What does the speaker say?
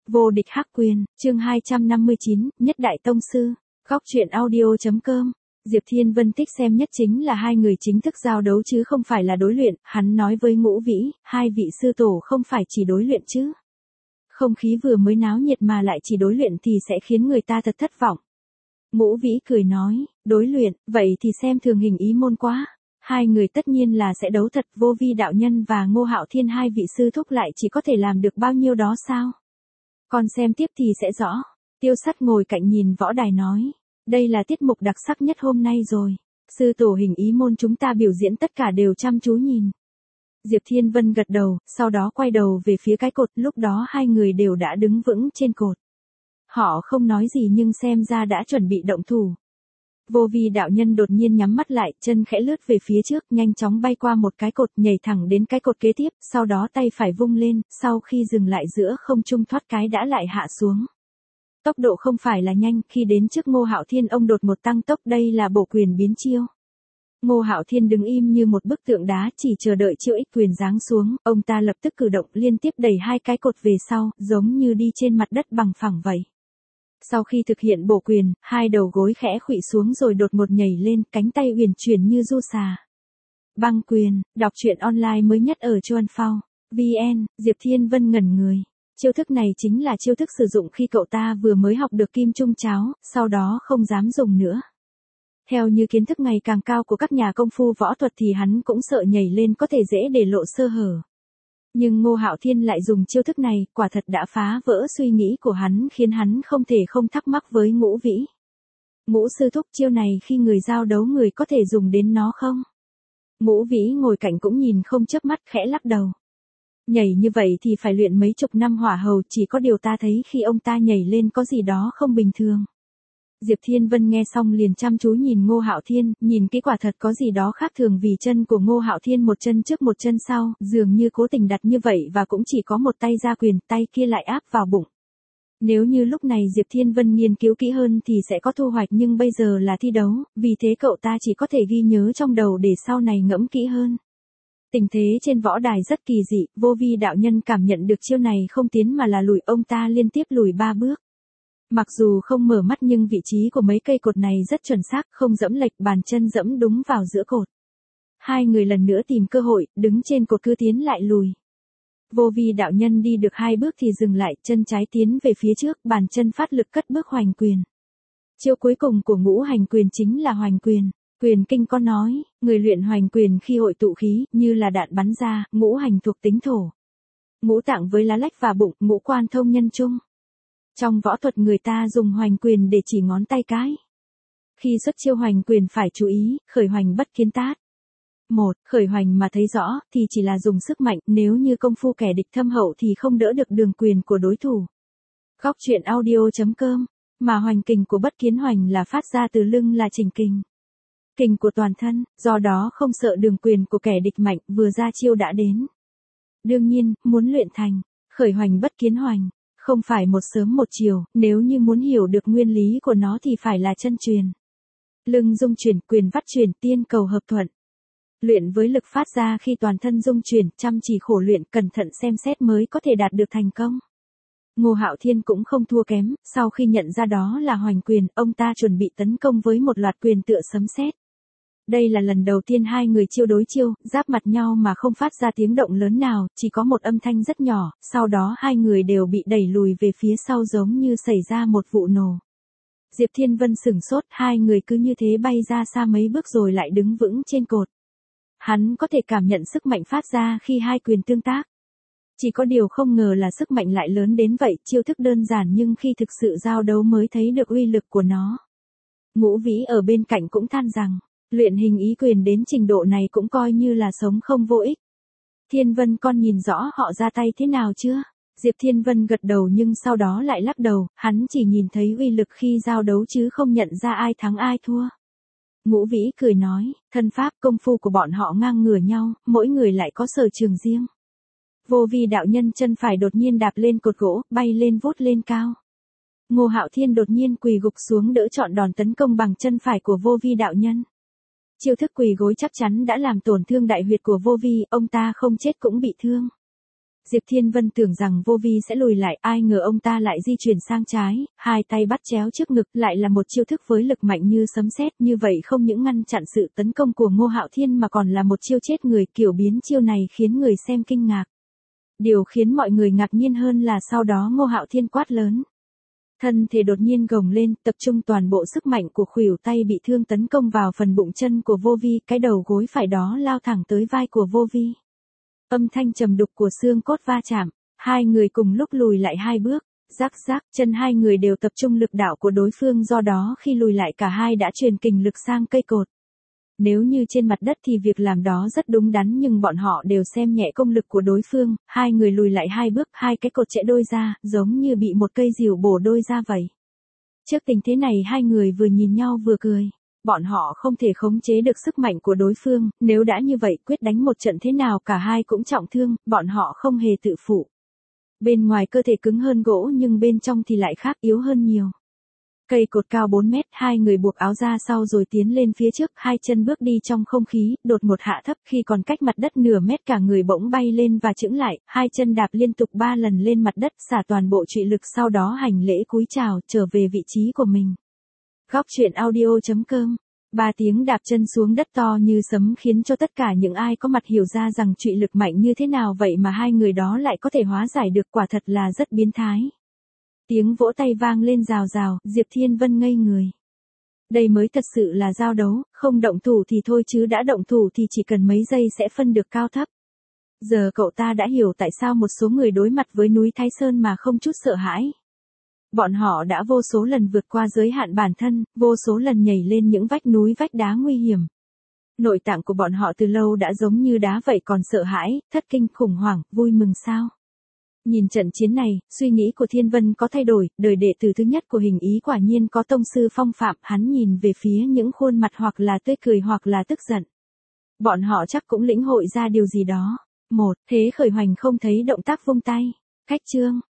Vô địch hắc quyền, chương 259, nhất đại tông sư, góc truyện audio.com. Diệp Thiên Vân thích xem nhất chính là hai người chính thức giao đấu chứ không phải là đối luyện, hắn nói với Ngũ Vĩ, hai vị sư tổ không phải chỉ đối luyện chứ. Không khí vừa mới náo nhiệt mà lại chỉ đối luyện thì sẽ khiến người ta thật thất vọng. Ngũ Vĩ cười nói, đối luyện, vậy thì xem thường Hình Ý môn quá. Hai người tất nhiên là sẽ đấu thật, Vô Vi đạo nhân và Ngô Hạo Thiên hai vị sư thúc lại chỉ có thể làm được bao nhiêu đó sao? Còn xem tiếp thì sẽ rõ. Tiêu Sắt ngồi cạnh nhìn võ đài nói, đây là tiết mục đặc sắc nhất hôm nay rồi. Sư tổ Hình Ý môn chúng ta biểu diễn tất cả đều chăm chú nhìn. Diệp Thiên Vân gật đầu, sau đó quay đầu về phía cái cột, lúc đó hai người đều đã đứng vững trên cột. Họ không nói gì nhưng xem ra đã chuẩn bị động thủ. Vô Vi đạo nhân đột nhiên nhắm mắt lại, chân khẽ lướt về phía trước, nhanh chóng bay qua một cái cột, nhảy thẳng đến cái cột kế tiếp, sau đó tay phải vung lên, sau khi dừng lại giữa không trung thoát cái đã lại hạ xuống. Tốc độ không phải là nhanh, khi đến trước Ngô Hạo Thiên ông đột một tăng tốc, đây là bổ quyền biến chiêu. Ngô Hạo Thiên đứng im như một bức tượng đá, chỉ chờ đợi chiêu ích quyền giáng xuống, ông ta lập tức cử động liên tiếp đẩy hai cái cột về sau, giống như đi trên mặt đất bằng phẳng vậy. Sau khi thực hiện bổ quyền, hai đầu gối khẽ khuỵu xuống rồi đột ngột nhảy lên, cánh tay uyển chuyển như du xà. Băng quyền, đọc truyện online mới nhất ở Chuan Phao VN, Diệp Thiên Vân ngẩn người. Chiêu thức này chính là chiêu thức sử dụng khi cậu ta vừa mới học được Kim Trung Cháo, sau đó không dám dùng nữa. Theo như kiến thức ngày càng cao của các nhà công phu võ thuật thì hắn cũng sợ nhảy lên có thể dễ để lộ sơ hở. Nhưng Ngô Hạo Thiên lại dùng chiêu thức này, quả thật đã phá vỡ suy nghĩ của hắn, khiến hắn không thể không thắc mắc với Ngũ Vĩ. Ngũ sư thúc, chiêu này khi người giao đấu người có thể dùng đến nó không? Ngũ Vĩ ngồi cạnh cũng nhìn không chớp mắt, khẽ lắc đầu. Nhảy như vậy thì phải luyện mấy chục năm hỏa hầu, chỉ có điều ta thấy khi ông ta nhảy lên có gì đó không bình thường. Diệp Thiên Vân nghe xong liền chăm chú nhìn Ngô Hạo Thiên, nhìn kỹ quả thật có gì đó khác thường vì chân của Ngô Hạo Thiên một chân trước một chân sau, dường như cố tình đặt như vậy và cũng chỉ có một tay ra quyền, tay kia lại áp vào bụng. Nếu như lúc này Diệp Thiên Vân nghiên cứu kỹ hơn thì sẽ có thu hoạch, nhưng bây giờ là thi đấu, vì thế cậu ta chỉ có thể ghi nhớ trong đầu để sau này ngẫm kỹ hơn. Tình thế trên võ đài rất kỳ dị, Vô Vi đạo nhân cảm nhận được chiêu này không tiến mà là lùi, ông ta liên tiếp lùi 3 bước. Mặc dù không mở mắt nhưng vị trí của mấy cây cột này rất chuẩn xác, không dẫm lệch, bàn chân dẫm đúng vào giữa cột. Hai người lần nữa tìm cơ hội, đứng trên cột cứ tiến lại lùi. Vô Vi đạo nhân đi được 2 bước thì dừng lại, chân trái tiến về phía trước, bàn chân phát lực cất bước hoành quyền. Chiêu cuối cùng của ngũ hành quyền chính là hoành quyền. Quyền kinh có nói, người luyện hoành quyền khi hội tụ khí, như là đạn bắn ra, ngũ hành thuộc tính thổ. Ngũ tạng với lá lách và bụng, ngũ quan thông nhân trung. Trong võ thuật người ta dùng hoành quyền để chỉ ngón tay cái. Khi xuất chiêu hoành quyền phải chú ý, khởi hoành bất kiến tát. 1. Khởi hoành mà thấy rõ thì chỉ là dùng sức mạnh, nếu như công phu kẻ địch thâm hậu thì không đỡ được đường quyền của đối thủ. Góc truyện audio.com. Mà hoành kình của bất kiến hoành là phát ra từ lưng là chỉnh kình. Kình của toàn thân, do đó không sợ đường quyền của kẻ địch mạnh, vừa ra chiêu đã đến. Đương nhiên, muốn luyện thành khởi hoành bất kiến hoành, không phải một sớm một chiều, nếu như muốn hiểu được nguyên lý của nó thì phải là chân truyền. Lưng dung chuyển, quyền vắt chuyển, tiên cầu hợp thuận. Luyện với lực phát ra khi toàn thân dung chuyển, chăm chỉ khổ luyện, cẩn thận xem xét mới có thể đạt được thành công. Ngô Hạo Thiên cũng không thua kém, sau khi nhận ra đó là hoành quyền, ông ta chuẩn bị tấn công với một loạt quyền tựa sấm sét. Đây là lần đầu tiên hai người chiêu đối chiêu, giáp mặt nhau mà không phát ra tiếng động lớn nào, chỉ có một âm thanh rất nhỏ, sau đó hai người đều bị đẩy lùi về phía sau giống như xảy ra một vụ nổ. Diệp Thiên Vân sửng sốt, hai người cứ như thế bay ra xa mấy bước rồi lại đứng vững trên cột. Hắn có thể cảm nhận sức mạnh phát ra khi hai quyền tương tác. Chỉ có điều không ngờ là sức mạnh lại lớn đến vậy, chiêu thức đơn giản nhưng khi thực sự giao đấu mới thấy được uy lực của nó. Ngũ Vĩ ở bên cạnh cũng than rằng, luyện hình ý quyền đến trình độ này cũng coi như là sống không vô ích. Thiên Vân con nhìn rõ họ ra tay thế nào chưa? Diệp Thiên Vân gật đầu nhưng sau đó lại lắc đầu, hắn chỉ nhìn thấy uy lực khi giao đấu chứ không nhận ra ai thắng ai thua. Ngũ Vĩ cười nói, thân pháp công phu của bọn họ ngang ngửa nhau, mỗi người lại có sở trường riêng. Vô Vi đạo nhân chân phải đột nhiên đạp lên cột gỗ, bay lên vút lên cao. Ngô Hạo Thiên đột nhiên quỳ gục xuống đỡ chọn đòn tấn công bằng chân phải của Vô Vi đạo nhân. Chiêu thức quỳ gối chắc chắn đã làm tổn thương đại huyệt của Vô Vi, ông ta không chết cũng bị thương. Diệp Thiên Vân tưởng rằng Vô Vi sẽ lùi lại, ai ngờ ông ta lại di chuyển sang trái, hai tay bắt chéo trước ngực, lại là một chiêu thức với lực mạnh như sấm sét, như vậy không những ngăn chặn sự tấn công của Ngô Hạo Thiên mà còn là một chiêu chết người, kiểu biến chiêu này khiến người xem kinh ngạc. Điều khiến mọi người ngạc nhiên hơn là sau đó Ngô Hạo Thiên quát lớn. Thân thể đột nhiên gồng lên, tập trung toàn bộ sức mạnh của khuỷu tay bị thương tấn công vào phần bụng chân của Vô Vi, cái đầu gối phải đó lao thẳng tới vai của Vô Vi. Âm thanh trầm đục của xương cốt va chạm, hai người cùng lúc lùi lại hai bước, rắc rắc, chân hai người đều tập trung lực đạo của đối phương, do đó khi lùi lại cả hai đã truyền kình lực sang cây cột. Nếu như trên mặt đất thì việc làm đó rất đúng đắn, nhưng bọn họ đều xem nhẹ công lực của đối phương, hai người lùi lại hai bước, hai cái cột chẽ đôi ra, giống như bị một cây rìu bổ đôi ra vậy. Trước tình thế này hai người vừa nhìn nhau vừa cười. Bọn họ không thể khống chế được sức mạnh của đối phương, nếu đã như vậy quyết đánh một trận thế nào cả hai cũng trọng thương, bọn họ không hề tự phụ. Bên ngoài cơ thể cứng hơn gỗ nhưng bên trong thì lại khác, yếu hơn nhiều. Cây cột cao 4 mét, hai người buộc áo ra sau rồi tiến lên phía trước, hai chân bước đi trong không khí, đột một hạ thấp, khi còn cách mặt đất nửa mét cả người bỗng bay lên và chững lại, hai chân đạp liên tục 3 lần lên mặt đất, xả toàn bộ trụy lực, sau đó hành lễ cúi chào, trở về vị trí của mình. Góc truyện audio.com. 3 tiếng đạp chân xuống đất to như sấm khiến cho tất cả những ai có mặt hiểu ra rằng trụy lực mạnh như thế nào, vậy mà hai người đó lại có thể hóa giải được, quả thật là rất biến thái. Tiếng vỗ tay vang lên rào rào, Diệp Thiên Vân ngây người. Đây mới thật sự là giao đấu, không động thủ thì thôi chứ đã động thủ thì chỉ cần mấy giây sẽ phân được cao thấp. Giờ cậu ta đã hiểu tại sao một số người đối mặt với núi Thái Sơn mà không chút sợ hãi. Bọn họ đã vô số lần vượt qua giới hạn bản thân, vô số lần nhảy lên những vách núi vách đá nguy hiểm. Nội tạng của bọn họ từ lâu đã giống như đá vậy, còn sợ hãi, thất kinh, khủng hoảng, vui mừng sao? Nhìn trận chiến này, suy nghĩ của Thiên Vân có thay đổi, đời đệ tử thứ nhất của Hình Ý quả nhiên có tông sư phong phạm, hắn nhìn về phía những khuôn mặt hoặc là tươi cười hoặc là tức giận. Bọn họ chắc cũng lĩnh hội ra điều gì đó. Thế khởi hoành không thấy động tác vung tay. Khách chương.